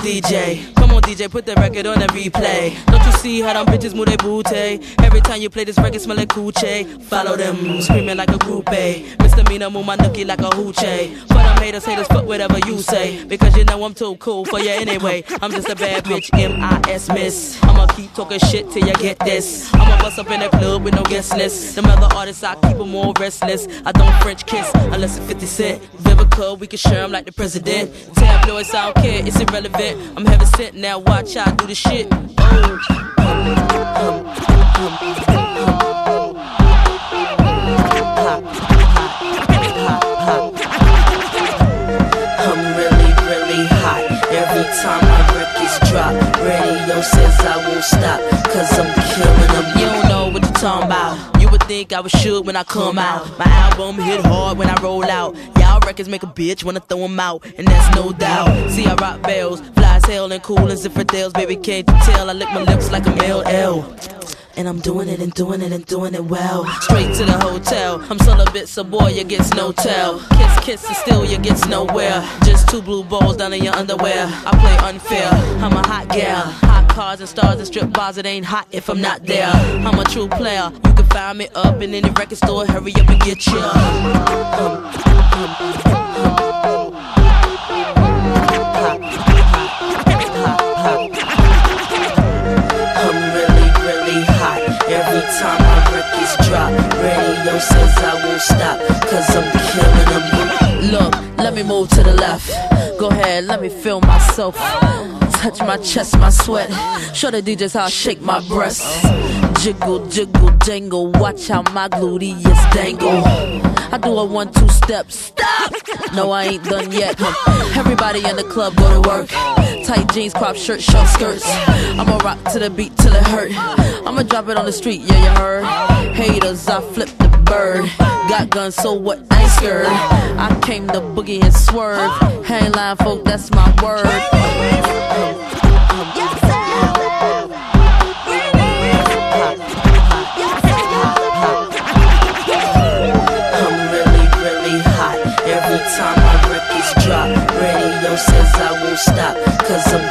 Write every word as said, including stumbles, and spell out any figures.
D J. Come on D J, put the record on and replay. Don't you see how them bitches move their booty? Every time you play this record smell like coochie. Follow them, screaming like a groupie. Misdemeanor, move my nookie like a hoochie. For them haters, haters, fuck whatever you say. Because you know I'm too cool for you anyway. I'm just a bad bitch, M I S miss. I'ma keep talking shit till you get this. I'ma bust up in the club with no guest list. Them other artists, I keep them all restless. I don't French kiss unless it's fifty cent. Vivica, we can share them like the president. Tabloids, I don't care, it's irrelevant. I'm heaven sent, now watch how I do the shit. Oh. I'm really, really hot. Every time my records drop, radio says I won't stop, cause I'm killing them. You don't know what you're talking about. You would think I was shook when I come out. My album hit hard when I roll out. Y'all records make a bitch wanna throw them out, and that's no doubt. See, I rock bells, fly as hell and cool as infidels. Baby, can't you tell I lick my lips like a male L? And I'm doing it and doing it and doing it well. Straight to the hotel. I'm celibate, so boy, you gets no tell. Kiss, kiss, and still you gets nowhere. Just two blue balls down in your underwear. I play unfair. I'm a hot gal. Hot cars and stars and strip bars. It ain't hot if I'm not there. I'm a true player. You can find me up in any record store. Hurry up and get ya. Every time my records drop, radio says I won't stop, cause I'm killing them. Look, let me move to the left. Go ahead, let me feel myself. Touch my chest, my sweat. Show the D Js how I shake my breasts. Jiggle, jiggle, jangle. Watch how my gluteus dangle. I do a one, two step. Stop! No, I ain't done yet. Everybody in the club go to work. Tight jeans, crop shirt, short skirts. I'ma rock to the beat till it hurt. I'ma drop it on the street, yeah, you heard. Haters, I flip the bird. Got guns, so what? I ain't scared. I came to boogie and swerve. Hang line, folk, that's my word. Every time my records drop, radio says I won't stop, cause I'm